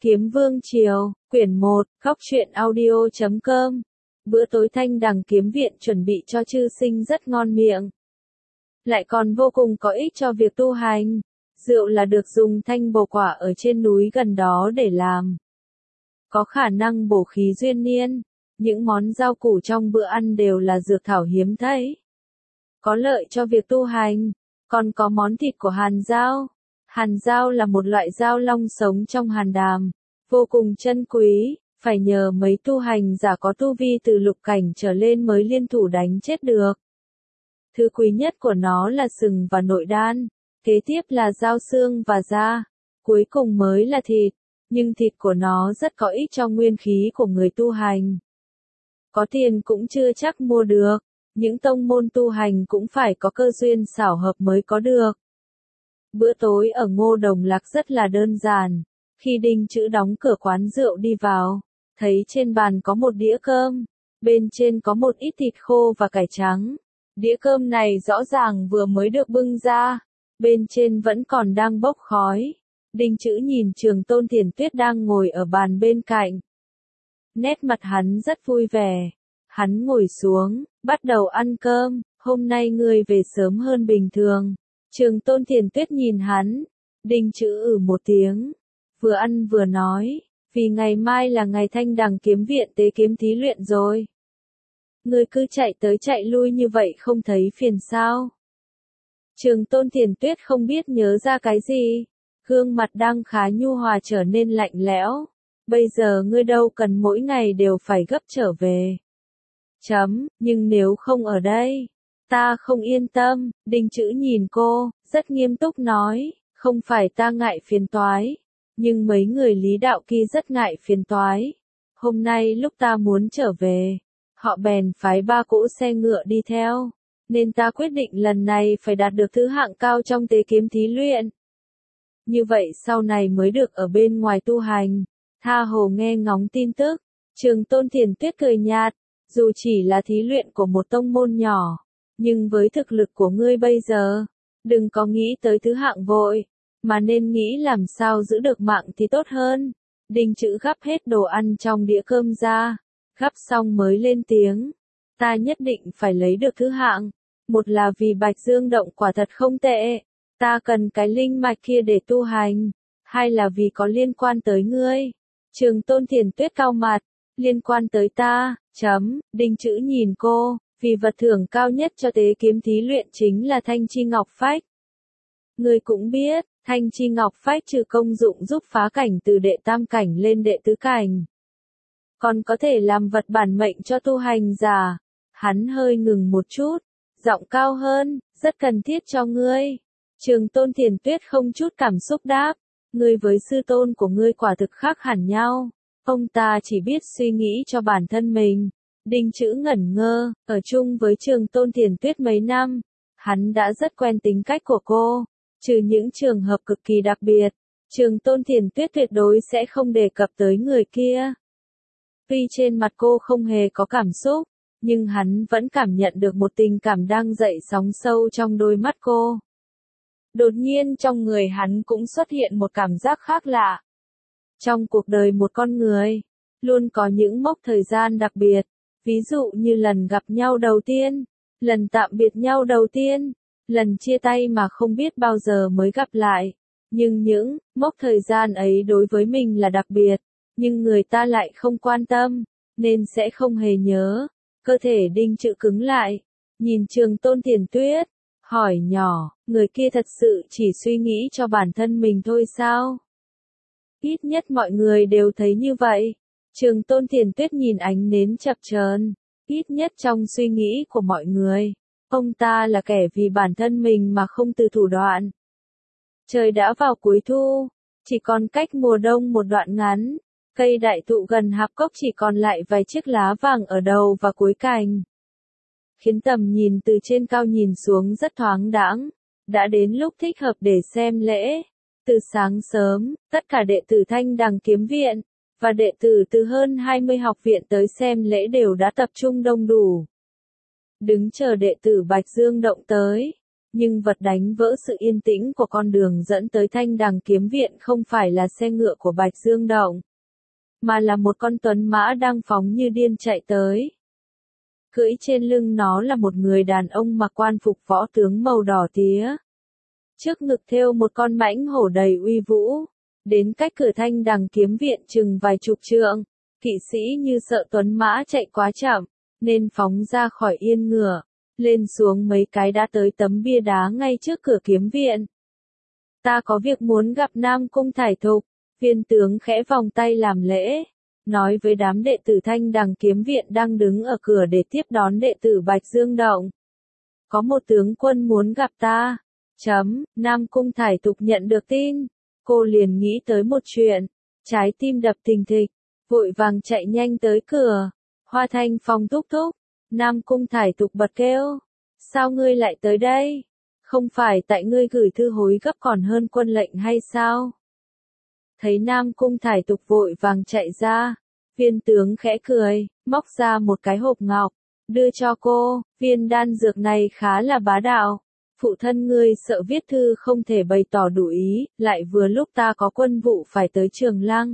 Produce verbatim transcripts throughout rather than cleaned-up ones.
Kiếm Vương Triều, quyển một, góc truyện audio chấm com. Bữa tối Thanh Đằng Kiếm Viện chuẩn bị cho chư sinh rất ngon miệng. Lại còn vô cùng có ích cho việc tu hành. Rượu là được dùng thanh bồ quả ở trên núi gần đó để làm. Có khả năng bổ khí duyên niên. Những món rau củ trong bữa ăn đều là dược thảo hiếm thấy. Có lợi cho việc tu hành. Còn có món thịt của hàn dao. Hàn dao là một loại dao long sống trong hàn đàm, vô cùng chân quý, phải nhờ mấy tu hành giả có tu vi từ lục cảnh trở lên mới liên thủ đánh chết được. Thứ quý nhất của nó là sừng và nội đan, kế tiếp là dao xương và da, cuối cùng mới là thịt, nhưng thịt của nó rất có ích cho nguyên khí của người tu hành. Có tiền cũng chưa chắc mua được, những tông môn tu hành cũng phải có cơ duyên xảo hợp mới có được. Bữa tối ở Ngô Đồng Lạc rất là đơn giản. Khi Đinh Chữ đóng cửa quán rượu đi vào, thấy trên bàn có một đĩa cơm, bên trên có một ít thịt khô và cải trắng. Đĩa cơm này rõ ràng vừa mới được bưng ra, bên trên vẫn còn đang bốc khói. Đinh Chữ nhìn Trường Tôn Thiền Tuyết đang ngồi ở bàn bên cạnh. Nét mặt hắn rất vui vẻ. Hắn ngồi xuống, bắt đầu ăn cơm. Hôm nay ngươi về sớm hơn bình thường. Trường Tôn Thiền Tuyết nhìn hắn, Đinh Chữ ừ một tiếng, vừa ăn vừa nói, vì ngày mai là ngày Thanh Đằng Kiếm Viện tế kiếm thí luyện rồi. Ngươi cứ chạy tới chạy lui như vậy không thấy phiền sao? Trường Tôn Thiền Tuyết không biết nhớ ra cái gì, gương mặt đang khá nhu hòa trở nên lạnh lẽo. Bây giờ ngươi đâu cần mỗi ngày đều phải gấp trở về. Chấm, nhưng nếu không ở đây, ta không yên tâm. Đinh Chữ nhìn cô, rất nghiêm túc nói, không phải ta ngại phiền toái, nhưng mấy người Lý Đạo Kỳ rất ngại phiền toái. Hôm nay lúc ta muốn trở về, họ bèn phái ba cỗ xe ngựa đi theo, nên ta quyết định lần này phải đạt được thứ hạng cao trong tế kiếm thí luyện. Như vậy sau này mới được ở bên ngoài tu hành, tha hồ nghe ngóng tin tức. Trường Tôn Thiền Tuyết cười nhạt, dù chỉ là thí luyện của một tông môn nhỏ, nhưng với thực lực của ngươi bây giờ, đừng có nghĩ tới thứ hạng vội, mà nên nghĩ làm sao giữ được mạng thì tốt hơn. Đinh Chữ gắp hết đồ ăn trong đĩa cơm ra, gắp xong mới lên tiếng, ta nhất định phải lấy được thứ hạng, một là vì Bạch Dương động quả thật không tệ, ta cần cái linh mạch kia để tu hành, hai là vì có liên quan tới ngươi. Trường Tôn Thiền Tuyết cau mặt, liên quan tới ta, chấm. Đinh Chữ nhìn cô, vì vật thưởng cao nhất cho tế kiếm thí luyện chính là Thanh Chi Ngọc Phách. Ngươi cũng biết, Thanh Chi Ngọc Phách trừ công dụng giúp phá cảnh từ đệ tam cảnh lên đệ tứ cảnh, còn có thể làm vật bản mệnh cho tu hành giả. Hắn hơi ngừng một chút, giọng cao hơn, rất cần thiết cho ngươi. Trường Tôn Thiền Tuyết không chút cảm xúc đáp, ngươi với sư tôn của ngươi quả thực khác hẳn nhau. Ông ta chỉ biết suy nghĩ cho bản thân mình. Đinh Chữ ngẩn ngơ, ở chung với Trường Tôn Thiền Tuyết mấy năm, hắn đã rất quen tính cách của cô, trừ những trường hợp cực kỳ đặc biệt, Trường Tôn Thiền Tuyết tuyệt đối sẽ không đề cập tới người kia. Tuy trên mặt cô không hề có cảm xúc, nhưng hắn vẫn cảm nhận được một tình cảm đang dậy sóng sâu trong đôi mắt cô. Đột nhiên trong người hắn cũng xuất hiện một cảm giác khác lạ. Trong cuộc đời một con người, luôn có những mốc thời gian đặc biệt, ví dụ như lần gặp nhau đầu tiên, lần tạm biệt nhau đầu tiên, lần chia tay mà không biết bao giờ mới gặp lại. Nhưng những mốc thời gian ấy đối với mình là đặc biệt, nhưng người ta lại không quan tâm, nên sẽ không hề nhớ. Cơ thể Đinh Chữ cứng lại, nhìn Trường Tôn Thiền Tuyết, hỏi nhỏ, người kia thật sự chỉ suy nghĩ cho bản thân mình thôi sao? Ít nhất mọi người đều thấy như vậy. Trường Tôn Thiền Tuyết nhìn ánh nến chập chờn, ít nhất trong suy nghĩ của mọi người, ông ta là kẻ vì bản thân mình mà không từ thủ đoạn. Trời đã vào cuối thu, chỉ còn cách mùa đông một đoạn ngắn, cây đại thụ gần hạp cốc chỉ còn lại vài chiếc lá vàng ở đầu và cuối cành, khiến tầm nhìn từ trên cao nhìn xuống rất thoáng đãng. Đã đến lúc thích hợp để xem lễ. Từ sáng sớm, tất cả đệ tử Thanh Đằng Kiếm Viện và đệ tử từ hơn hai mươi học viện tới xem lễ đều đã tập trung đông đủ. Đứng chờ đệ tử Bạch Dương động tới. Nhưng vật đánh vỡ sự yên tĩnh của con đường dẫn tới Thanh Đằng Kiếm Viện không phải là xe ngựa của Bạch Dương Động, mà là một con tuấn mã đang phóng như điên chạy tới. Cưỡi trên lưng nó là một người đàn ông mặc quan phục võ tướng màu đỏ tía. Trước ngực thêu một con mãnh hổ đầy uy vũ. Đến cách cửa Thanh Đằng Kiếm Viện chừng vài chục trượng, kỵ sĩ như sợ tuấn mã chạy quá chậm, nên phóng ra khỏi yên ngựa, lên xuống mấy cái đã tới tấm bia đá ngay trước cửa kiếm viện. Ta có việc muốn gặp Nam Cung Thải Thục, viên tướng khẽ vòng tay làm lễ, nói với đám đệ tử Thanh Đằng Kiếm Viện đang đứng ở cửa để tiếp đón đệ tử Bạch Dương Động. Có một tướng quân muốn gặp ta. Chấm, Nam Cung Thải Thục nhận được tin. Cô liền nghĩ tới một chuyện, trái tim đập thình thịch, vội vàng chạy nhanh tới cửa. Hoa Thanh Phong thúc thúc, Nam Cung Thải Thục bật kêu, sao ngươi lại tới đây? Không phải tại ngươi gửi thư hối gấp còn hơn quân lệnh hay sao? Thấy Nam Cung Thải Thục vội vàng chạy ra, viên tướng khẽ cười, móc ra một cái hộp ngọc, đưa cho cô, viên đan dược này khá là bá đạo. Phụ thân ngươi sợ viết thư không thể bày tỏ đủ ý, lại vừa lúc ta có quân vụ phải tới Trường Lăng,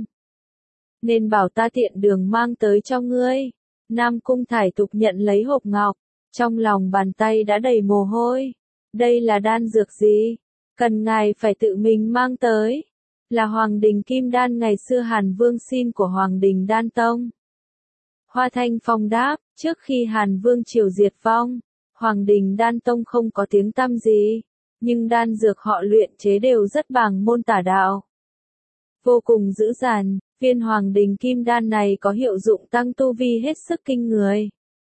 nên bảo ta tiện đường mang tới cho ngươi. Nam Cung Thải Thục nhận lấy hộp ngọc, trong lòng bàn tay đã đầy mồ hôi. Đây là đan dược gì? Cần ngài phải tự mình mang tới. Là Hoàng Đình Kim Đan ngày xưa Hàn Vương xin của Hoàng Đình Đan Tông. Hoa Thanh Phong đáp, trước khi Hàn Vương triều diệt vong, Hoàng Đình Đan Tông không có tiếng tăm gì, nhưng đan dược họ luyện chế đều rất bàng môn tả đạo. Vô cùng dữ dằn, viên Hoàng Đình Kim Đan này có hiệu dụng tăng tu vi hết sức kinh người.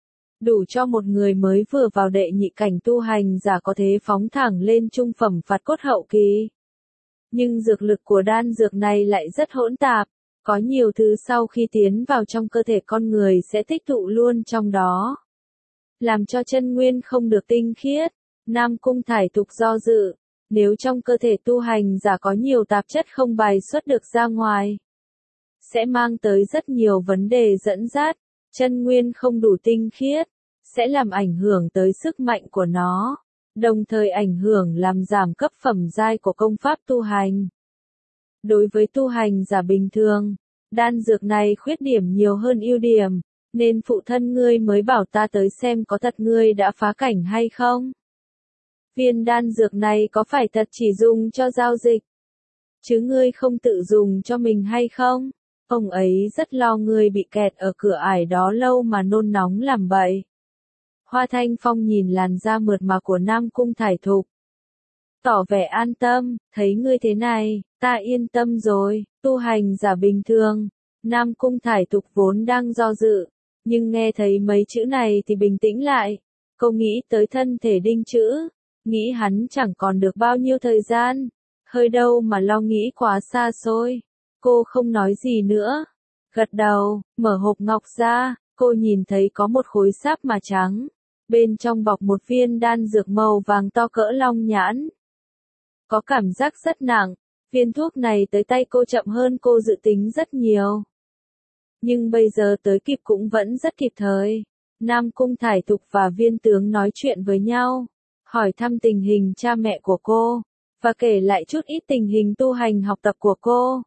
Đủ cho một người mới vừa vào đệ nhị cảnh tu hành giả có thể phóng thẳng lên trung phẩm phạt cốt hậu kỳ. Nhưng dược lực của đan dược này lại rất hỗn tạp, có nhiều thứ sau khi tiến vào trong cơ thể con người sẽ tích tụ luôn trong đó, làm cho chân nguyên không được tinh khiết. Nam Cung Thải Thục do dự, nếu trong cơ thể tu hành giả có nhiều tạp chất không bài xuất được ra ngoài, sẽ mang tới rất nhiều vấn đề dẫn dắt, chân nguyên không đủ tinh khiết, sẽ làm ảnh hưởng tới sức mạnh của nó, đồng thời ảnh hưởng làm giảm cấp phẩm giai của công pháp tu hành. Đối với tu hành giả bình thường, đan dược này khuyết điểm nhiều hơn ưu điểm, nên phụ thân ngươi mới bảo ta tới xem có thật ngươi đã phá cảnh hay không. Viên đan dược này có phải thật chỉ dùng cho giao dịch, chứ ngươi không tự dùng cho mình hay không? Ông ấy rất lo ngươi bị kẹt ở cửa ải đó lâu mà nôn nóng làm bậy. Hoa Thanh Phong nhìn làn da mượt mà của Nam Cung Thải Thục, tỏ vẻ an tâm, thấy ngươi thế này, ta yên tâm rồi. Tu hành giả bình thường, Nam Cung Thải Thục vốn đang do dự, nhưng nghe thấy mấy chữ này thì bình tĩnh lại. Cô nghĩ tới thân thể Đinh Chữ, nghĩ hắn chẳng còn được bao nhiêu thời gian, hơi đâu mà lo nghĩ quá xa xôi. Cô không nói gì nữa, gật đầu, mở hộp ngọc ra, cô nhìn thấy có một khối sáp mà trắng, bên trong bọc một viên đan dược màu vàng to cỡ long nhãn. Có cảm giác rất nặng, viên thuốc này tới tay cô chậm hơn cô dự tính rất nhiều. Nhưng bây giờ tới kịp cũng vẫn rất kịp thời. Nam Cung Thải Thục và viên tướng nói chuyện với nhau, hỏi thăm tình hình cha mẹ của cô, và kể lại chút ít tình hình tu hành học tập của cô.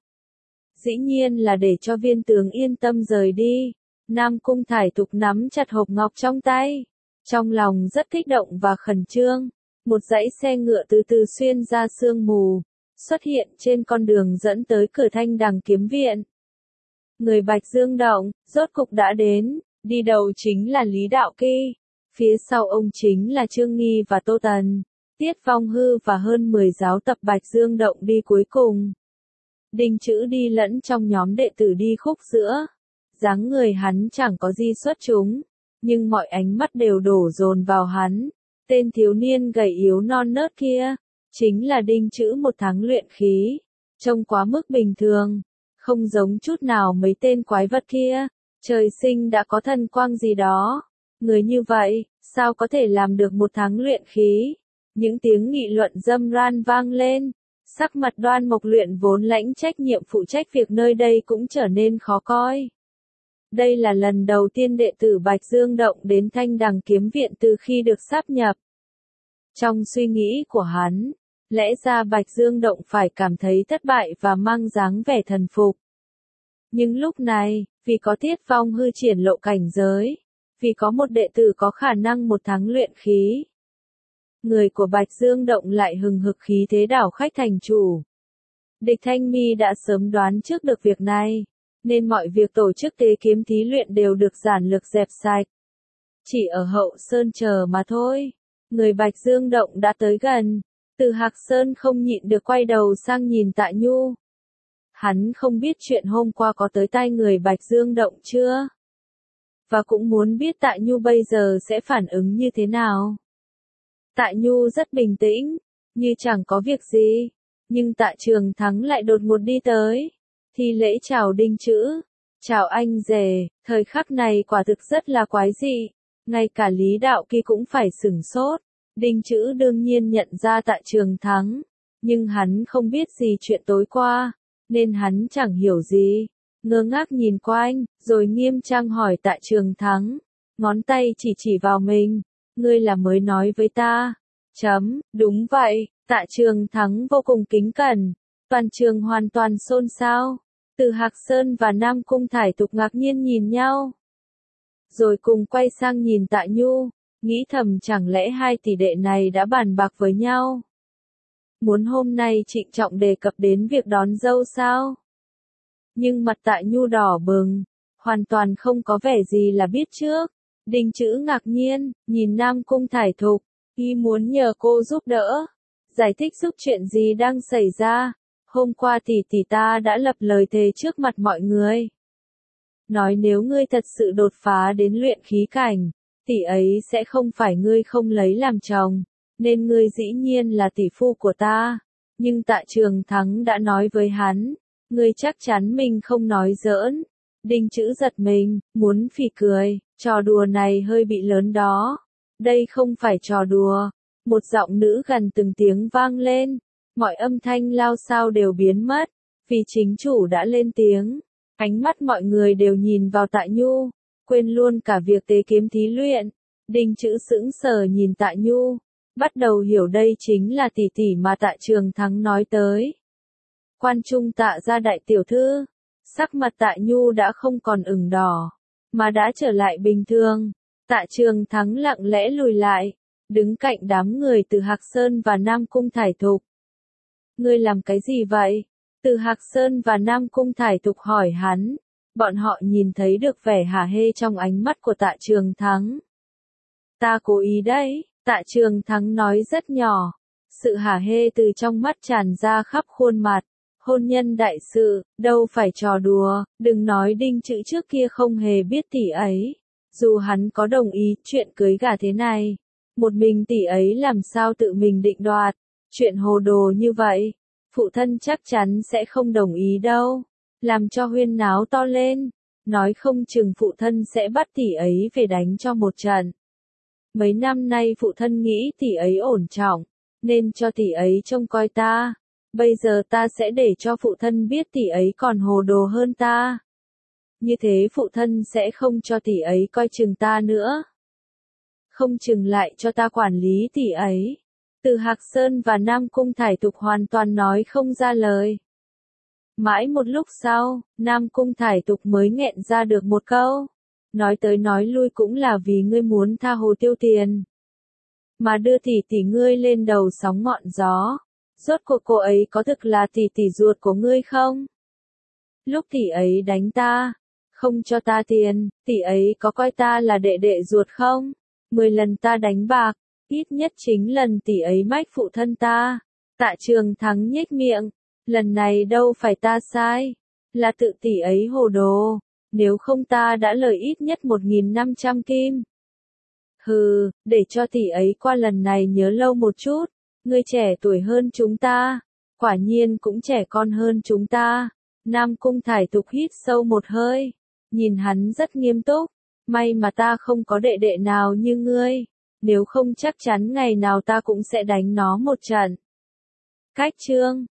Dĩ nhiên là để cho viên tướng yên tâm rời đi. Nam Cung Thải Thục nắm chặt hộp ngọc trong tay, trong lòng rất kích động và khẩn trương. Một dãy xe ngựa từ từ xuyên ra sương mù, xuất hiện trên con đường dẫn tới cửa Thanh Đằng Kiếm Viện. Người Bạch Dương Động, rốt cục đã đến, đi đầu chính là Lý Đạo Kỳ, phía sau ông chính là Trương Nghi và Tô Tần, Tiết Phong Hư và hơn mười giáo tập Bạch Dương Động đi cuối cùng. Đinh Chữ đi lẫn trong nhóm đệ tử đi khúc giữa, dáng người hắn chẳng có gì xuất chúng, nhưng mọi ánh mắt đều đổ dồn vào hắn. Tên thiếu niên gầy yếu non nớt kia, chính là Đinh Chữ một tháng luyện khí, trông quá mức bình thường, không giống chút nào mấy tên quái vật kia, trời sinh đã có thần quang gì đó. Người như vậy, sao có thể làm được một tháng luyện khí? Những tiếng nghị luận râm ran vang lên, sắc mặt Đoan Mộc Luyện vốn lãnh trách nhiệm phụ trách việc nơi đây cũng trở nên khó coi. Đây là lần đầu tiên đệ tử Bạch Dương Động đến Thanh Đằng Kiếm Viện từ khi được sáp nhập. Trong suy nghĩ của hắn, lẽ ra Bạch Dương Động phải cảm thấy thất bại và mang dáng vẻ thần phục. Nhưng lúc này, vì có Tiết Phong Hư triển lộ cảnh giới, vì có một đệ tử có khả năng một tháng luyện khí, người của Bạch Dương Động lại hừng hực khí thế đảo khách thành chủ. Địch Thanh Mi đã sớm đoán trước được việc này, nên mọi việc tổ chức tế kiếm thí luyện đều được giản lược dẹp sạch. Chỉ ở hậu sơn chờ mà thôi. Người Bạch Dương Động đã tới gần, Từ Hạc Sơn không nhịn được quay đầu sang nhìn Tạ Nhu. Hắn không biết chuyện hôm qua có tới tai người Bạch Dương Động chưa? Và cũng muốn biết Tạ Nhu bây giờ sẽ phản ứng như thế nào. Tạ Nhu rất bình tĩnh, như chẳng có việc gì, nhưng Tạ Trường Thắng lại đột ngột đi tới, thi lễ chào Đinh Chữ, chào anh rể, thời khắc này quả thực rất là quái dị, ngay cả Lý Đạo Kỳ cũng phải sửng sốt. Đinh Chữ đương nhiên nhận ra Tạ Trường Thắng, nhưng hắn không biết gì chuyện tối qua, nên hắn chẳng hiểu gì, ngơ ngác nhìn quanh, rồi nghiêm trang hỏi Tạ Trường Thắng, ngón tay chỉ chỉ vào mình, ngươi là mới nói với ta. Chấm, đúng vậy, Tạ Trường Thắng vô cùng kính cẩn, toàn trường hoàn toàn xôn xao, Từ Hạc Sơn và Nam Cung Thải Tục ngạc nhiên nhìn nhau. Rồi cùng quay sang nhìn Tạ Nhu, nghĩ thầm chẳng lẽ hai tỷ đệ này đã bàn bạc với nhau. Muốn hôm nay trịnh trọng đề cập đến việc đón dâu sao? Nhưng mặt Tạ Nhu đỏ bừng, hoàn toàn không có vẻ gì là biết trước. Đinh Chữ ngạc nhiên, nhìn Nam Cung Thải Thục, y muốn nhờ cô giúp đỡ, giải thích giúp chuyện gì đang xảy ra. Hôm qua tỷ tỷ ta đã lập lời thề trước mặt mọi người. Nói nếu ngươi thật sự đột phá đến luyện khí cảnh, tỷ ấy sẽ không phải ngươi không lấy làm chồng, nên ngươi dĩ nhiên là tỷ phu của ta. Nhưng Tạ Trường Thắng đã nói với hắn, ngươi chắc chắn mình không nói giỡn. Đinh Chữ giật mình, muốn phì cười, trò đùa này hơi bị lớn đó. Đây không phải trò đùa. Một giọng nữ gần từng tiếng vang lên, mọi âm thanh lao xao đều biến mất, vì chính chủ đã lên tiếng. Ánh mắt mọi người đều nhìn vào Tạ Nhu, quên luôn cả việc tế kiếm thí luyện. Đinh Chữ sững sờ nhìn Tạ Nhu, bắt đầu hiểu đây chính là tỷ tỷ mà Tạ Trường Thắng nói tới. Quan trung Tạ gia đại tiểu thư, sắc mặt Tạ Nhu đã không còn ửng đỏ, mà đã trở lại bình thường. Tạ Trường Thắng lặng lẽ lùi lại, đứng cạnh đám người Từ Hạc Sơn và Nam Cung Thải Thục. Ngươi làm cái gì vậy? Từ Hạc Sơn và Nam Cung Thải Thục hỏi hắn, bọn họ nhìn thấy được vẻ hả hê trong ánh mắt của Tạ Trường Thắng. Ta cố ý đấy, Tạ Trường Thắng nói rất nhỏ, sự hả hê từ trong mắt tràn ra khắp khuôn mặt. Hôn nhân đại sự, đâu phải trò đùa, đừng nói Đinh Chữ trước kia không hề biết tỷ ấy. Dù hắn có đồng ý chuyện cưới gả thế này, một mình tỷ ấy làm sao tự mình định đoạt, chuyện hồ đồ như vậy, phụ thân chắc chắn sẽ không đồng ý đâu, làm cho huyên náo to lên, nói không chừng phụ thân sẽ bắt tỷ ấy về đánh cho một trận. Mấy năm nay phụ thân nghĩ tỷ ấy ổn trọng, nên cho tỷ ấy trông coi ta. Bây giờ ta sẽ để cho phụ thân biết tỷ ấy còn hồ đồ hơn ta. Như thế phụ thân sẽ không cho tỷ ấy coi chừng ta nữa. Không chừng lại cho ta quản lý tỷ ấy. Từ Hạc Sơn và Nam Cung Thải Tục hoàn toàn nói không ra lời. Mãi một lúc sau, Nam Cung Thải Tục mới nghẹn ra được một câu. Nói tới nói lui cũng là vì ngươi muốn tha hồ tiêu tiền. Mà đưa tỷ tỷ ngươi lên đầu sóng ngọn gió. Rốt cuộc cô ấy có thực là tỷ tỷ ruột của ngươi không? Lúc tỷ ấy đánh ta, không cho ta tiền, tỷ ấy có coi ta là đệ đệ ruột không? Mười lần ta đánh bạc, ít nhất chín lần tỷ ấy mách phụ thân ta. Tạ Trường Thắng nhếch miệng, lần này đâu phải ta sai, là tự tỷ ấy hồ đồ, nếu không ta đã lời ít nhất một nghìn năm trăm kim. Hừ, để cho tỷ ấy qua lần này nhớ lâu một chút. Ngươi trẻ tuổi hơn chúng ta, quả nhiên cũng trẻ con hơn chúng ta. Nam Cung Thải Tục hít sâu một hơi, nhìn hắn rất nghiêm túc, may mà ta không có đệ đệ nào như ngươi, nếu không chắc chắn ngày nào ta cũng sẽ đánh nó một trận. Cách chương